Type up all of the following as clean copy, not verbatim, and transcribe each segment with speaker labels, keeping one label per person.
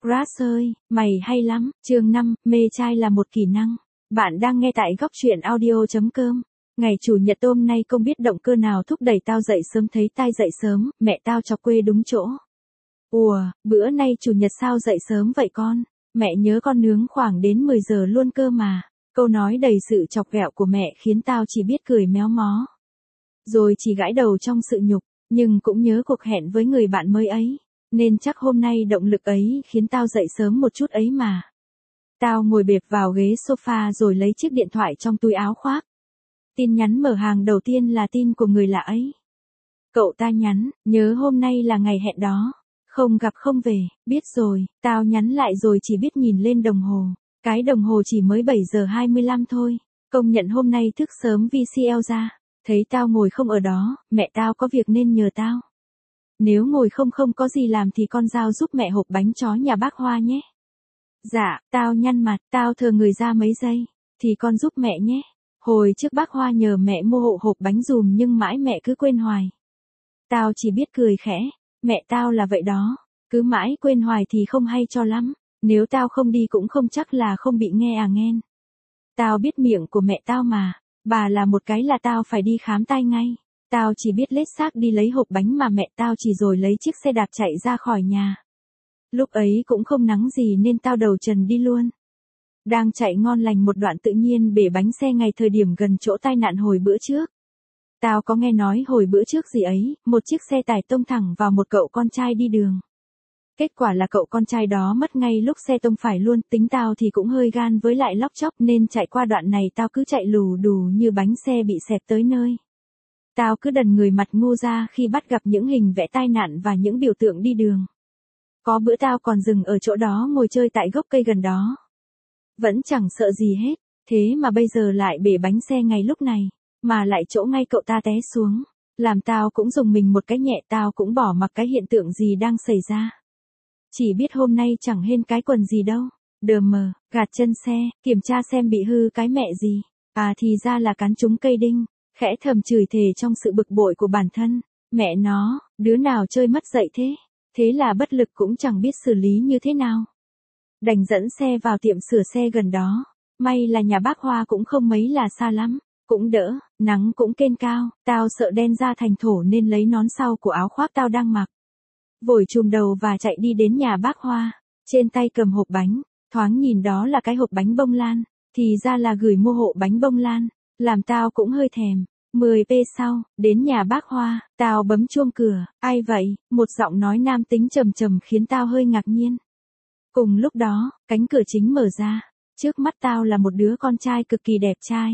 Speaker 1: Grass ơi, mày hay lắm. Chương 5, mê trai là một kỹ năng. Bạn đang nghe tại góc truyện audio.com. Ngày chủ nhật hôm nay không biết động cơ nào thúc đẩy tao dậy sớm, thấy tai dậy sớm, mẹ tao chọc quê đúng chỗ. Ủa, bữa nay chủ nhật sao dậy sớm vậy con? Mẹ nhớ con nướng khoảng đến 10 giờ luôn cơ mà. Câu nói đầy sự chọc ghẹo của mẹ khiến tao chỉ biết cười méo mó. Rồi chỉ gãi đầu trong sự nhục, nhưng cũng nhớ cuộc hẹn với người bạn mới ấy. Nên chắc hôm nay động lực ấy khiến tao dậy sớm một chút ấy mà. Tao ngồi bẹp vào ghế sofa rồi lấy chiếc điện thoại trong túi áo khoác. Tin nhắn mở hàng đầu tiên là tin của người lạ ấy. Cậu ta nhắn, nhớ hôm nay là ngày hẹn đó. Không gặp không về, biết rồi, tao nhắn lại rồi chỉ biết nhìn lên đồng hồ. Cái đồng hồ chỉ mới 7 giờ 25 thôi. Công nhận hôm nay thức sớm VCL ra. Thấy tao ngồi không ở đó, mẹ tao có việc nên nhờ tao. Nếu ngồi không có gì làm thì con giao giúp mẹ hộp bánh chó nhà bác Hoa nhé. Dạ, tao nhăn mặt, tao thờ người ra mấy giây. Thì con giúp mẹ nhé. Hồi trước bác Hoa nhờ mẹ mua hộ hộp bánh dùm nhưng mãi mẹ cứ quên hoài. Tao chỉ biết cười khẽ. Mẹ tao là vậy đó. Cứ mãi quên hoài thì không hay cho lắm. Nếu tao không đi cũng không chắc là không bị nghe à nghen. Tao biết miệng của mẹ tao mà. Bà là một cái là tao phải đi khám tai ngay. Tao chỉ biết lết xác đi lấy hộp bánh mà mẹ tao chỉ rồi lấy chiếc xe đạp chạy ra khỏi nhà. Lúc ấy cũng không nắng gì nên tao đầu trần đi luôn. Đang chạy ngon lành một đoạn tự nhiên bể bánh xe ngay thời điểm gần chỗ tai nạn hồi bữa trước. Tao có nghe nói hồi bữa trước gì ấy, một chiếc xe tải tông thẳng vào một cậu con trai đi đường. Kết quả là cậu con trai đó mất ngay lúc xe tông phải luôn, tính tao thì cũng hơi gan với lại lóc chóc nên chạy qua đoạn này tao cứ chạy lù đù như bánh xe bị xẹp tới nơi. Tao cứ đần người mặt ngu ra khi bắt gặp những hình vẽ tai nạn và những biểu tượng đi đường. Có bữa tao còn dừng ở chỗ đó ngồi chơi tại gốc cây gần đó. Vẫn chẳng sợ gì hết, thế mà bây giờ lại bể bánh xe ngay lúc này, mà lại chỗ ngay cậu ta té xuống. Làm tao cũng dùng mình một cái nhẹ, tao cũng bỏ mặc cái hiện tượng gì đang xảy ra. Chỉ biết hôm nay chẳng hên cái quần gì đâu. Đờ mờ, gạt chân xe, kiểm tra xem bị hư cái mẹ gì. À thì ra là cán trúng cây đinh. Khẽ thầm chửi thề trong sự bực bội của bản thân. Mẹ nó, đứa nào chơi mất dạy thế. Thế là bất lực cũng chẳng biết xử lý như thế nào. Đành dẫn xe vào tiệm sửa xe gần đó. May là nhà bác Hoa cũng không mấy là xa lắm. Cũng đỡ, nắng cũng kên cao. Tao sợ đen da thành thổ nên lấy nón sau của áo khoác tao đang mặc. Vội chùm đầu và chạy đi đến nhà bác Hoa. Trên tay cầm hộp bánh. Thoáng nhìn đó là cái hộp bánh bông lan. Thì ra là gửi mua hộ bánh bông lan. Làm tao cũng hơi thèm. 10p sau, đến nhà bác Hoa, tao bấm chuông cửa. Ai vậy? Một giọng nói nam tính trầm trầm khiến tao hơi ngạc nhiên. Cùng lúc đó, cánh cửa chính mở ra. Trước mắt tao là một đứa con trai cực kỳ đẹp trai.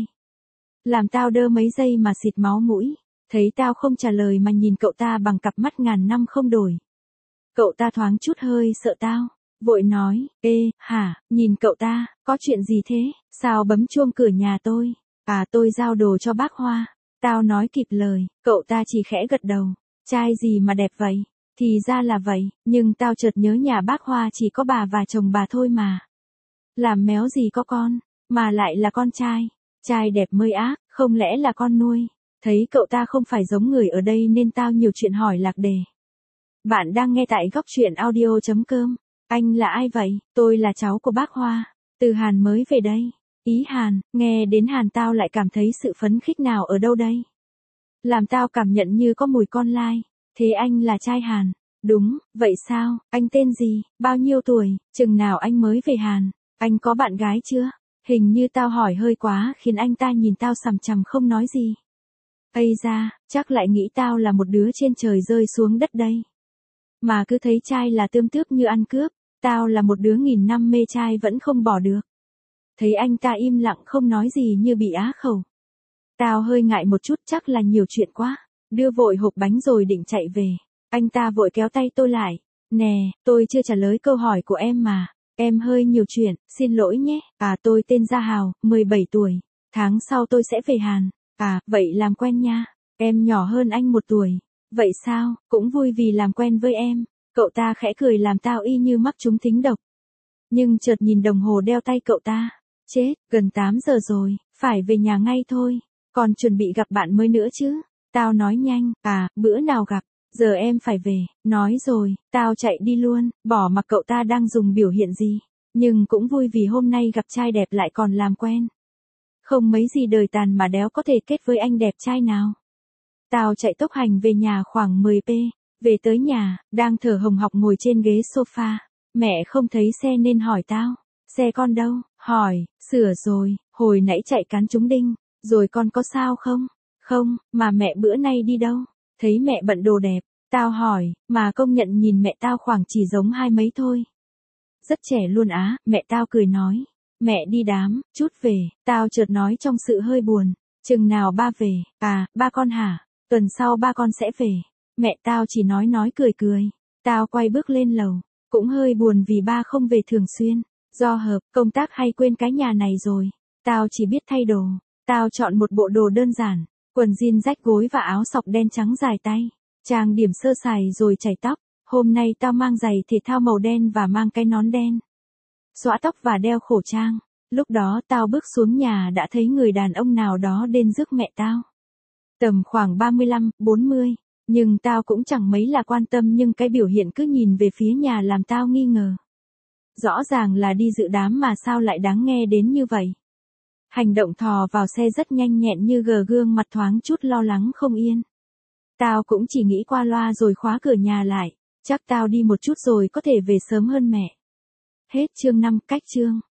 Speaker 1: Làm tao đơ mấy giây mà xịt máu mũi. Thấy tao không trả lời mà nhìn cậu ta bằng cặp mắt ngàn năm không đổi. Cậu ta thoáng chút hơi sợ tao. Vội nói, ê, hả, nhìn cậu ta, có chuyện gì thế? Sao bấm chuông cửa nhà tôi? À tôi giao đồ cho bác Hoa. Tao nói kịp lời, cậu ta chỉ khẽ gật đầu. Trai gì mà đẹp vậy? Thì ra là vậy, nhưng tao chợt nhớ nhà bác Hoa chỉ có bà và chồng bà thôi mà. Làm méo gì có con, mà lại là con trai. Trai đẹp mới ác, không lẽ là con nuôi? Thấy cậu ta không phải giống người ở đây nên tao nhiều chuyện hỏi lạc đề. Bạn đang nghe tại góc truyện audio.com. Anh là ai vậy? Tôi là cháu của bác Hoa. Từ Hàn mới về đây. Ý Hàn, nghe đến Hàn tao lại cảm thấy sự phấn khích nào ở đâu đây. Làm tao cảm nhận như có mùi con lai. Thế anh là trai Hàn? Đúng, vậy sao, anh tên gì, bao nhiêu tuổi, chừng nào anh mới về Hàn, anh có bạn gái chưa? Hình như tao hỏi hơi quá khiến anh ta nhìn tao sằm chằm không nói gì. Ây da, chắc lại nghĩ tao là một đứa trên trời rơi xuống đất đây. Mà cứ thấy trai là tươm tướp như ăn cướp, tao là một đứa nghìn năm mê trai vẫn không bỏ được. Thấy anh ta im lặng không nói gì như bị á khẩu. Tao hơi ngại một chút, chắc là nhiều chuyện quá. Đưa vội hộp bánh rồi định chạy về. Anh ta vội kéo tay tôi lại. Nè, tôi chưa trả lời câu hỏi của em mà. Em hơi nhiều chuyện, xin lỗi nhé. À tôi tên Gia Hào, 17 tuổi. Tháng sau tôi sẽ về Hàn. À, vậy làm quen nha. Em nhỏ hơn anh 1 tuổi. Vậy sao, cũng vui vì làm quen với em. Cậu ta khẽ cười làm tao y như mắc trúng thính độc. Nhưng chợt nhìn đồng hồ đeo tay cậu ta. Chết, gần 8 giờ rồi, phải về nhà ngay thôi. Còn chuẩn bị gặp bạn mới nữa chứ. Tao nói nhanh, à, bữa nào gặp. Giờ em phải về, nói rồi, tao chạy đi luôn, bỏ mặc cậu ta đang dùng biểu hiện gì. Nhưng cũng vui vì hôm nay gặp trai đẹp lại còn làm quen. Không mấy gì đời tàn mà đéo có thể kết với anh đẹp trai nào. Tao chạy tốc hành về nhà khoảng 10p. Về tới nhà, đang thở hồng hộc ngồi trên ghế sofa. Mẹ không thấy xe nên hỏi tao. Xe con đâu? Hỏi, sửa rồi, hồi nãy chạy cán trúng đinh. Rồi con có sao không? Không, mà mẹ bữa nay đi đâu? Thấy mẹ bận đồ đẹp. Tao hỏi, mà công nhận nhìn mẹ tao khoảng chỉ giống hai mấy thôi. Rất trẻ luôn á, mẹ tao cười nói. Mẹ đi đám, chút về, tao chợt nói trong sự hơi buồn. Chừng nào ba về? À, ba con hả? Tuần sau ba con sẽ về. Mẹ tao chỉ nói cười cười. Tao quay bước lên lầu. Cũng hơi buồn vì ba không về thường xuyên. Do hợp, công tác hay quên cái nhà này rồi. Tao chỉ biết thay đồ. Tao chọn một bộ đồ đơn giản. Quần jean rách gối và áo sọc đen trắng dài tay. Trang điểm sơ sài rồi chải tóc. Hôm nay tao mang giày thể thao màu đen và mang cái nón đen. Xõa tóc và đeo khẩu trang. Lúc đó tao bước xuống nhà đã thấy người đàn ông nào đó đến rước mẹ tao. Tầm khoảng 35, 40. Nhưng tao cũng chẳng mấy là quan tâm nhưng cái biểu hiện cứ nhìn về phía nhà làm tao nghi ngờ. Rõ ràng là đi dự đám mà sao lại đáng nghe đến như vậy. Hành động thò vào xe rất nhanh nhẹn như gương mặt thoáng chút lo lắng không yên. Tao cũng chỉ nghĩ qua loa rồi khóa cửa nhà lại. Chắc tao đi một chút rồi có thể về sớm hơn mẹ. Hết chương 5 cách chương.